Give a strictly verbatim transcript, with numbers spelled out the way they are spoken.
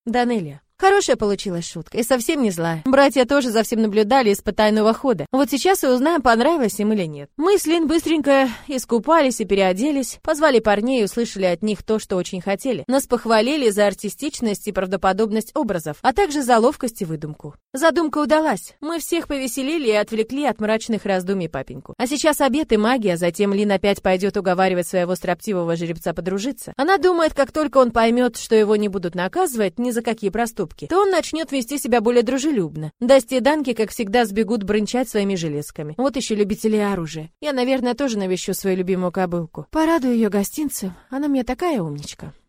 Данелия. Хорошая получилась шутка, и совсем не злая. Братья тоже за всем наблюдали из потайного хода. Вот сейчас и узнаем, понравилось им или нет. Мы с Лин быстренько искупались и переоделись, позвали парней и услышали от них то, что очень хотели. Нас похвалили за артистичность и правдоподобность образов, а также за ловкость и выдумку. Задумка удалась. Мы всех повеселили и отвлекли от мрачных раздумий папеньку. А сейчас обед и магия, затем Лин опять пойдет уговаривать своего строптивого жеребца подружиться. Она думает, как только он поймет, что его не будут наказывать ни за какие проступки, то он начнет вести себя более дружелюбно. Дасти и Данки, как всегда, сбегут брынчать своими железками. Вот еще любители оружия. Я, наверное, тоже навещу свою любимую кобылку. Порадую ее гостинцем. Она мне такая умничка.